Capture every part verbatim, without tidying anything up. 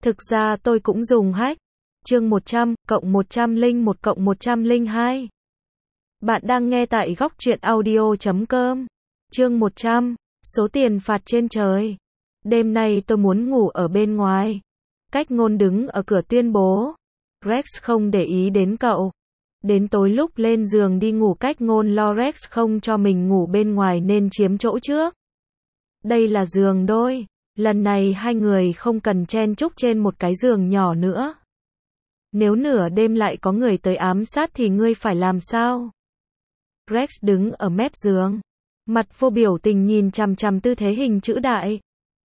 Thực ra tôi cũng dùng hack. Chương một trăm, cộng một trăm lẻ một cộng một trăm lẻ hai. Bạn đang nghe tại góc truyện audio chấm com. Chương một trăm, số tiền phạt trên trời. Đêm nay tôi muốn ngủ ở bên ngoài. Cách Ngôn đứng ở cửa tuyên bố. Rex không để ý đến cậu. Đến tối lúc lên giường đi ngủ Cách Ngôn lo Rex không cho mình ngủ bên ngoài nên chiếm chỗ trước. Đây là giường đôi. Lần này hai người không cần chen chúc trên một cái giường nhỏ nữa. Nếu nửa đêm lại có người tới ám sát thì ngươi phải làm sao? Rex đứng ở mép giường. Mặt vô biểu tình nhìn chằm chằm tư thế hình chữ đại.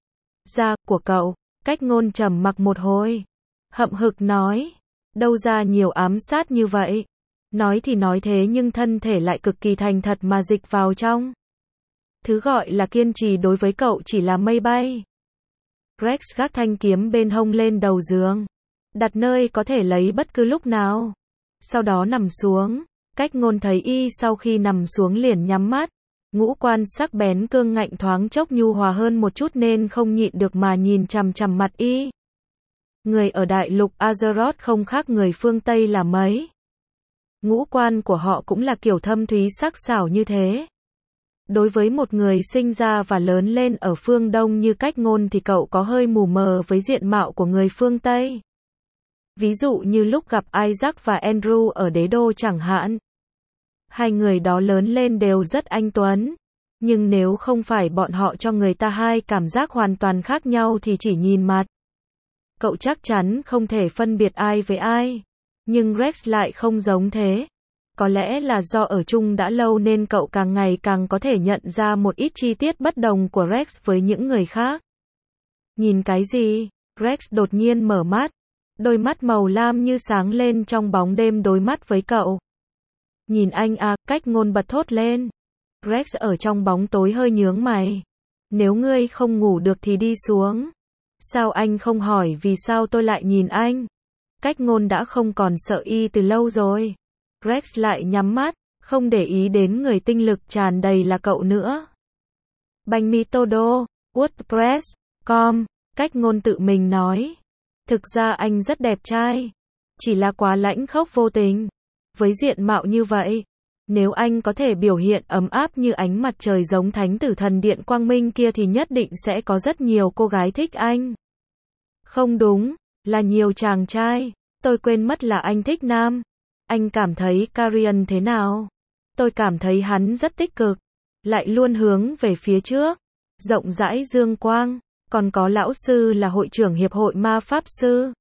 Da của cậu. Cách Ngôn trầm mặc một hồi. Hậm hực nói. Đâu ra nhiều ám sát như vậy. Nói thì nói thế nhưng thân thể lại cực kỳ thành thật mà dịch vào trong. Thứ gọi là kiên trì đối với cậu chỉ là mây bay. Rex gác thanh kiếm bên hông lên đầu giường. Đặt nơi có thể lấy bất cứ lúc nào. Sau đó nằm xuống. Cách Ngôn thấy y sau khi nằm xuống liền nhắm mắt. Ngũ quan sắc bén cương ngạnh thoáng chốc nhu hòa hơn một chút nên không nhịn được mà nhìn chằm chằm mặt y. Người ở đại lục Azeroth không khác người phương Tây là mấy. Ngũ quan của họ cũng là kiểu thâm thúy sắc sảo như thế. Đối với một người sinh ra và lớn lên ở phương Đông như Cách Ngôn thì cậu có hơi mù mờ với diện mạo của người phương Tây. Ví dụ như lúc gặp Isaac và Andrew ở đế đô chẳng hạn. Hai người đó lớn lên đều rất anh tuấn. Nhưng nếu không phải bọn họ cho người ta hai cảm giác hoàn toàn khác nhau thì chỉ nhìn mặt. Cậu chắc chắn không thể phân biệt ai với ai. Nhưng Rex lại không giống thế. Có lẽ là do ở chung đã lâu nên cậu càng ngày càng có thể nhận ra một ít chi tiết bất đồng của Rex với những người khác. Nhìn cái gì? Rex đột nhiên mở mắt. Đôi mắt màu lam như sáng lên trong bóng đêm đối mắt với cậu. Nhìn anh à, Cách Ngôn bật thốt lên. Rex ở trong bóng tối hơi nhướng mày. Nếu ngươi không ngủ được thì đi xuống. Sao anh không hỏi vì sao tôi lại nhìn anh? Cách Ngôn đã không còn sợ y từ lâu rồi. Rex lại nhắm mắt, không để ý đến người tinh lực tràn đầy là cậu nữa. Bánh mì Todo, WordPress, com, Cách Ngôn tự mình nói. Thực ra anh rất đẹp trai. Chỉ là quá lãnh khốc vô tình. Với diện mạo như vậy, nếu anh có thể biểu hiện ấm áp như ánh mặt trời giống thánh tử thần điện quang minh kia thì nhất định sẽ có rất nhiều cô gái thích anh. Không đúng, là nhiều chàng trai. Tôi quên mất là anh thích nam. Anh cảm thấy Carian thế nào? Tôi cảm thấy hắn rất tích cực. Lại luôn hướng về phía trước. Rộng rãi dương quang. Còn có lão sư là hội trưởng hiệp hội ma pháp sư.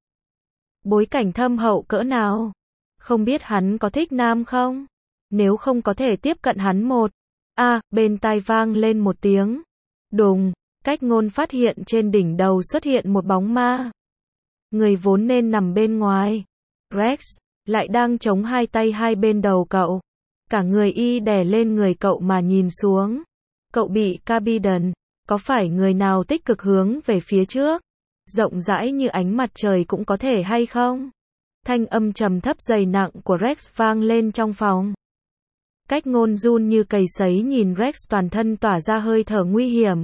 Bối cảnh thâm hậu cỡ nào? Không biết hắn có thích nam không? Nếu không có thể tiếp cận hắn một. À, bên tai vang lên một tiếng. Đùng, Cách Ngôn phát hiện trên đỉnh đầu xuất hiện một bóng ma. Người vốn nên nằm bên ngoài. Rex, lại đang chống hai tay hai bên đầu cậu. Cả người y đè lên người cậu mà nhìn xuống. Cậu bị Carbidon. Có phải người nào tích cực hướng về phía trước? Rộng rãi như ánh mặt trời cũng có thể hay không? Thanh âm trầm thấp dày nặng của Rex vang lên trong phòng. Cách Ngôn run như cầy sấy nhìn Rex toàn thân tỏa ra hơi thở nguy hiểm.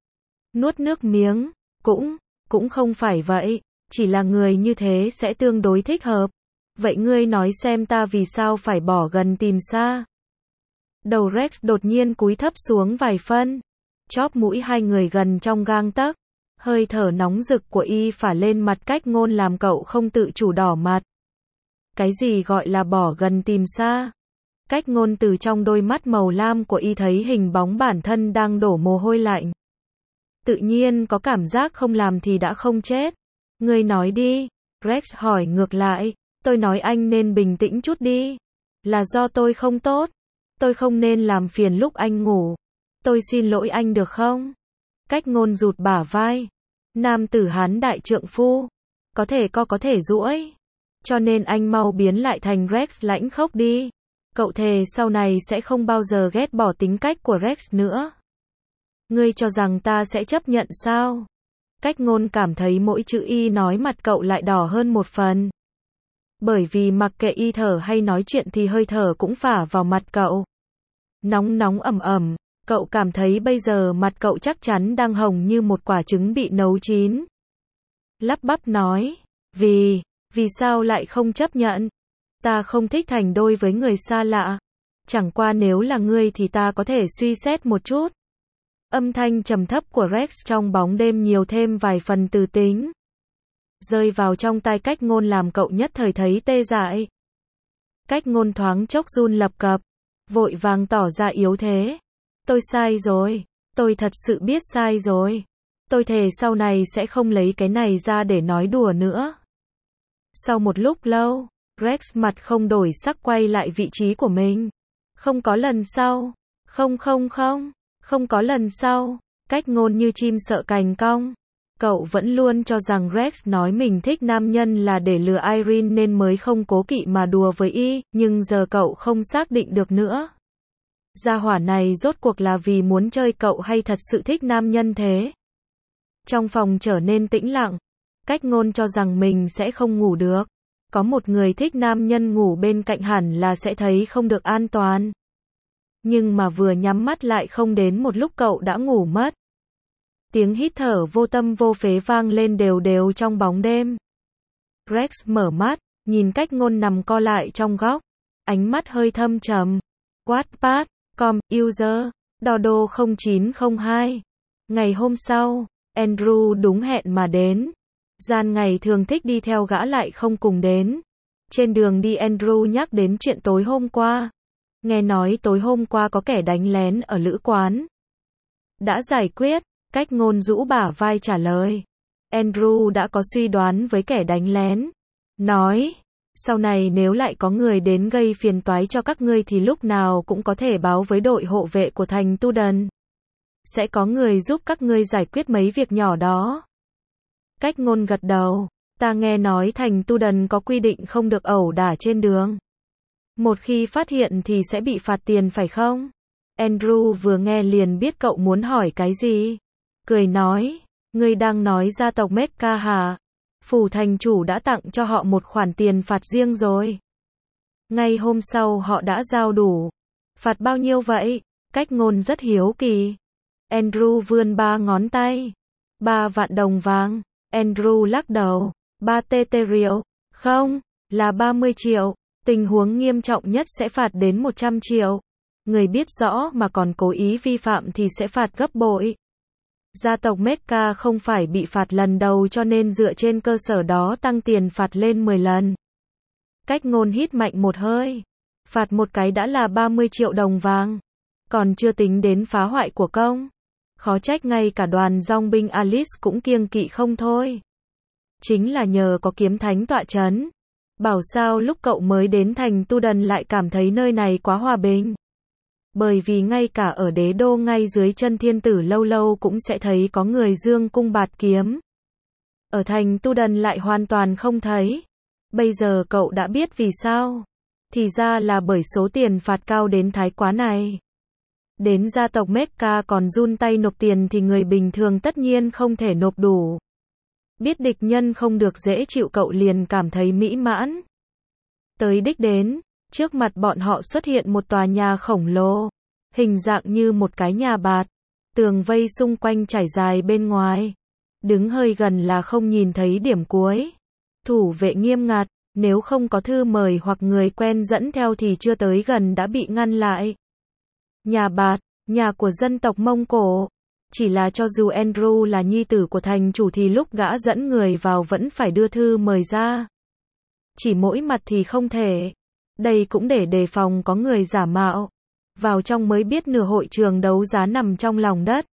Nuốt nước miếng. Cũng, cũng không phải vậy. Chỉ là người như thế sẽ tương đối thích hợp. Vậy ngươi nói xem ta vì sao phải bỏ gần tìm xa? Đầu Rex đột nhiên cúi thấp xuống vài phân. Chóp mũi hai người gần trong gang tấc. Hơi thở nóng rực của y phả lên mặt Cách Ngôn làm cậu không tự chủ đỏ mặt. Cái gì gọi là bỏ gần tìm xa? Cách Ngôn từ trong đôi mắt màu lam của y thấy hình bóng bản thân đang đổ mồ hôi lạnh. Tự nhiên có cảm giác không làm thì đã không chết. Ngươi nói đi. Rex hỏi ngược lại. Tôi nói anh nên bình tĩnh chút đi. Là do tôi không tốt. Tôi không nên làm phiền lúc anh ngủ. Tôi xin lỗi anh được không? Cách Ngôn rụt bả vai. Nam tử Hán đại trượng phu. Có thể co có thể duỗi. Cho nên anh mau biến lại thành Rex lãnh khốc đi. Cậu thề sau này sẽ không bao giờ ghét bỏ tính cách của Rex nữa. Ngươi cho rằng ta sẽ chấp nhận sao? Cách Ngôn cảm thấy mỗi chữ y nói mặt cậu lại đỏ hơn một phần. Bởi vì mặc kệ y thở hay nói chuyện thì hơi thở cũng phả vào mặt cậu. Nóng nóng ẩm ẩm. Cậu cảm thấy bây giờ mặt cậu chắc chắn đang hồng như một quả trứng bị nấu chín. lắp bắp nói, vì, vì sao lại không chấp nhận? Ta không thích thành đôi với người xa lạ. Chẳng qua nếu là ngươi thì ta có thể suy xét một chút. Âm thanh trầm thấp của Rex trong bóng đêm nhiều thêm vài phần từ tính. Rơi vào trong tai Cách Ngôn làm cậu nhất thời thấy tê dại. Cách Ngôn thoáng chốc run lập cập, vội vàng tỏ ra yếu thế. Tôi sai rồi, tôi thật sự biết sai rồi. Tôi thề sau này sẽ không lấy cái này ra để nói đùa nữa. Sau một lúc lâu, Rex mặt không đổi sắc quay lại vị trí của mình. Không có lần sau. Không không không. Không có lần sau. Cách Ngôn như chim sợ cành cong. Cậu vẫn luôn cho rằng Rex nói mình thích nam nhân là để lừa Irene nên mới không cố kỵ mà đùa với y, nhưng giờ cậu không xác định được nữa. Gia hỏa này rốt cuộc là vì muốn chơi cậu hay thật sự thích nam nhân thế? Trong phòng trở nên tĩnh lặng. Cách Ngôn cho rằng mình sẽ không ngủ được. Có một người thích nam nhân ngủ bên cạnh hẳn là sẽ thấy không được an toàn. Nhưng mà vừa nhắm mắt lại không đến một lúc cậu đã ngủ mất. Tiếng hít thở vô tâm vô phế vang lên đều đều trong bóng đêm. Rex mở mắt, nhìn Cách Ngôn nằm co lại trong góc. Ánh mắt hơi thâm trầm. Wattpad, com, user, Dodo không chín không hai. Ngày hôm sau, Andrew đúng hẹn mà đến. Gian ngày thường thích đi theo gã lại không cùng đến. Trên đường đi Andrew nhắc đến chuyện tối hôm qua. Nghe nói tối hôm qua có kẻ đánh lén ở lữ quán. Đã giải quyết, Cách Ngôn rũ bả vai trả lời. Andrew đã có suy đoán với kẻ đánh lén. Nói, sau này nếu lại có người đến gây phiền toái cho các ngươi thì lúc nào cũng có thể báo với đội hộ vệ của thành Tuden. Sẽ có người giúp các ngươi giải quyết mấy việc nhỏ đó. Cách Ngôn gật đầu. Ta nghe nói thành Tuden có quy định không được ẩu đả trên đường. Một khi phát hiện thì sẽ bị phạt tiền phải không? Andrew vừa nghe liền biết cậu muốn hỏi cái gì. Cười nói, ngươi đang nói gia tộc Mecca hả? Phủ thành chủ đã tặng cho họ một khoản tiền phạt riêng rồi. Ngay hôm sau họ đã giao đủ. Phạt bao nhiêu vậy? Cách Ngôn rất hiếu kỳ. Andrew vươn ba ngón tay. Ba vạn đồng vàng. Andrew lắc đầu. Ba tê tê rượu. Không, là ba mươi triệu. Tình huống nghiêm trọng nhất sẽ phạt đến một trăm triệu. Người biết rõ mà còn cố ý vi phạm thì sẽ phạt gấp bội. Gia tộc Mecca không phải bị phạt lần đầu cho nên dựa trên cơ sở đó tăng tiền phạt lên mười lần. Cách Ngôn hít mạnh một hơi. Phạt một cái đã là ba mươi triệu đồng vàng. Còn chưa tính đến phá hoại của công. Khó trách ngay cả đoàn dòng binh Alice cũng kiêng kỵ không thôi. Chính là nhờ có kiếm thánh tọa chấn. Bảo sao lúc cậu mới đến thành Tuden lại cảm thấy nơi này quá hòa bình. Bởi vì ngay cả ở đế đô ngay dưới chân thiên tử lâu lâu cũng sẽ thấy có người dương cung bạt kiếm. Ở thành Tuden lại hoàn toàn không thấy. Bây giờ cậu đã biết vì sao. Thì ra là bởi số tiền phạt cao đến thái quá này. Đến gia tộc Mecca còn run tay nộp tiền thì người bình thường tất nhiên không thể nộp đủ. Biết địch nhân không được dễ chịu cậu liền cảm thấy mỹ mãn. Tới đích đến, trước mặt bọn họ xuất hiện một tòa nhà khổng lồ, hình dạng như một cái nhà bạt, tường vây xung quanh trải dài bên ngoài. Đứng hơi gần là không nhìn thấy điểm cuối. Thủ vệ nghiêm ngặt, nếu không có thư mời hoặc người quen dẫn theo thì chưa tới gần đã bị ngăn lại. Nhà bạt, nhà của dân tộc Mông Cổ. Chỉ là cho dù Andrew là nhi tử của thành chủ thì lúc gã dẫn người vào vẫn phải đưa thư mời ra. Chỉ mỗi mặt thì không thể. Đây cũng để đề phòng có người giả mạo. Vào trong mới biết nửa hội trường đấu giá nằm trong lòng đất.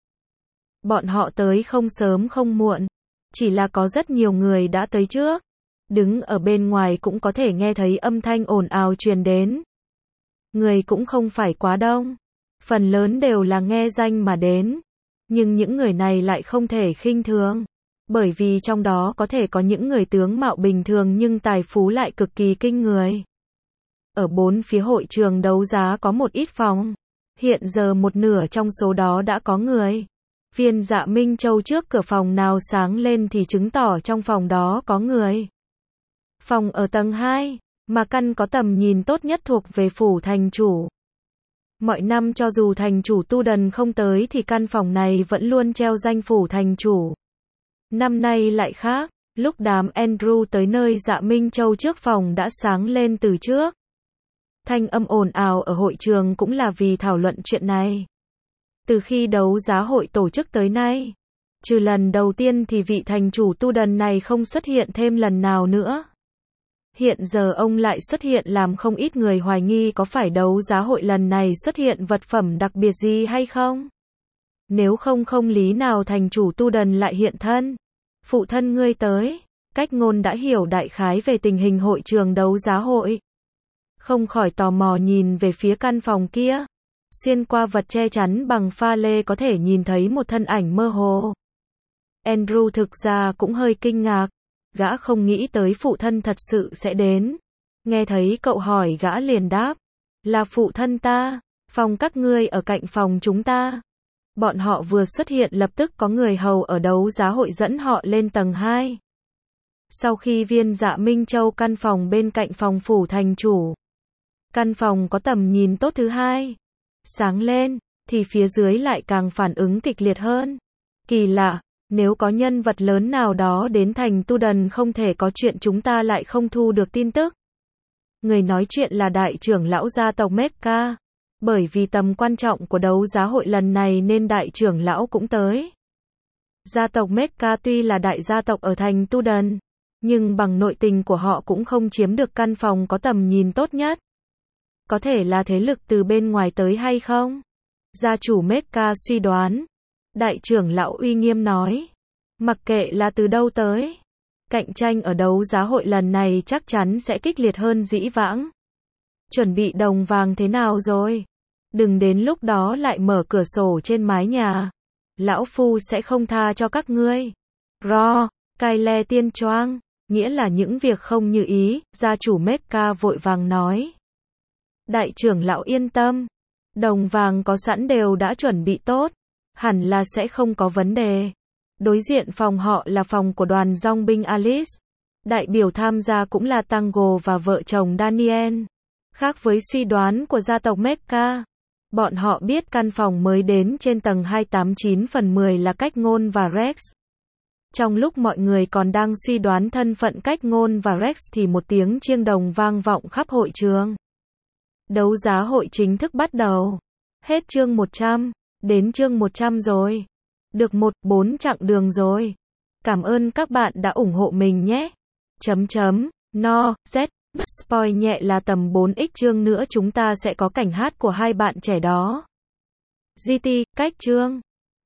Bọn họ tới không sớm không muộn. Chỉ là có rất nhiều người đã tới trước. Đứng ở bên ngoài cũng có thể nghe thấy âm thanh ồn ào truyền đến. Người cũng không phải quá đông. Phần lớn đều là nghe danh mà đến. Nhưng những người này lại không thể khinh thường. Bởi vì trong đó có thể có những người tướng mạo bình thường nhưng tài phú lại cực kỳ kinh người. Ở bốn phía hội trường đấu giá có một ít phòng. Hiện giờ một nửa trong số đó đã có người. Viên Dạ Minh Châu trước cửa phòng nào sáng lên thì chứng tỏ trong phòng đó có người. Phòng ở tầng hai, mà căn có tầm nhìn tốt nhất thuộc về phủ thành chủ. Mọi năm cho dù thành chủ Tuden không tới thì căn phòng này vẫn luôn treo danh phủ thành chủ. Năm nay lại khác, Lúc đám Andrew tới nơi Dạ Minh Châu trước phòng đã sáng lên từ trước. Thanh âm ồn ào ở hội trường cũng là vì thảo luận chuyện này. Từ khi đấu giá hội tổ chức tới nay, trừ lần đầu tiên thì vị thành chủ tu đần này không xuất hiện thêm lần nào nữa. Hiện giờ ông lại xuất hiện làm không ít người hoài nghi có phải đấu giá hội lần này xuất hiện vật phẩm đặc biệt gì hay không? Nếu không không lý nào thành chủ tu đần lại hiện thân. Phụ thân ngươi tới. Cách ngôn đã hiểu đại khái về tình hình hội trường đấu giá hội. Không khỏi tò mò nhìn về phía căn phòng kia. Xuyên qua vật che chắn bằng pha lê có thể nhìn thấy một thân ảnh mơ hồ. Andrew thực ra cũng hơi kinh ngạc. Gã không nghĩ tới phụ thân thật sự sẽ đến. Nghe thấy cậu hỏi gã liền đáp. Là phụ thân ta. Phòng các ngươi ở cạnh phòng chúng ta. Bọn họ vừa xuất hiện lập tức có người hầu ở đấu giá hội dẫn họ lên tầng hai. Sau khi viên Dạ Minh Châu căn phòng bên cạnh phòng phủ thành chủ. Căn phòng có tầm nhìn tốt thứ hai. Sáng lên, thì phía dưới lại càng phản ứng kịch liệt hơn. Kỳ lạ, nếu có nhân vật lớn nào đó đến thành tu đần không thể có chuyện chúng ta lại không thu được tin tức. Người nói chuyện là đại trưởng lão gia tộc Mecca. Bởi vì tầm quan trọng của đấu giá hội lần này nên đại trưởng lão cũng tới. Gia tộc Mecca tuy là đại gia tộc ở thành tu đần, nhưng bằng nội tình của họ cũng không chiếm được căn phòng có tầm nhìn tốt nhất. Có thể là thế lực từ bên ngoài tới hay không? Gia chủ Mecca suy đoán. Đại trưởng lão uy nghiêm nói. Mặc kệ là từ đâu tới, cạnh tranh ở đấu giá hội lần này chắc chắn sẽ kịch liệt hơn dĩ vãng. Chuẩn bị đồng vàng thế nào rồi? Đừng đến lúc đó lại mở cửa sổ trên mái nhà. Lão phu sẽ không tha cho các ngươi. Ro, cai le tiên choang, nghĩa là những việc không như ý, gia chủ Mecca vội vàng nói. Đại trưởng lão yên tâm. Đồng vàng có sẵn đều đã chuẩn bị tốt. Hẳn là sẽ không có vấn đề. Đối diện phòng họ là phòng của đoàn dòng binh Alice. Đại biểu tham gia cũng là Tango và vợ chồng Daniel. Khác với suy đoán của gia tộc Mecca, bọn họ biết căn phòng mới đến trên tầng hai tám chín phần mười là Cách Ngôn và Rex. Trong lúc mọi người còn đang suy đoán thân phận Cách Ngôn và Rex thì một tiếng chiêng đồng vang vọng khắp hội trường. Đấu giá hội chính thức bắt đầu. Hết chương một trăm, đến chương một trăm rồi. Được một, bốn chặng đường rồi. Cảm ơn các bạn đã ủng hộ mình nhé. Chấm chấm, no, z, spoil nhẹ là tầm bốn x chương nữa chúng ta sẽ có cảnh hát của hai bạn trẻ đó. giê tê, cách chương.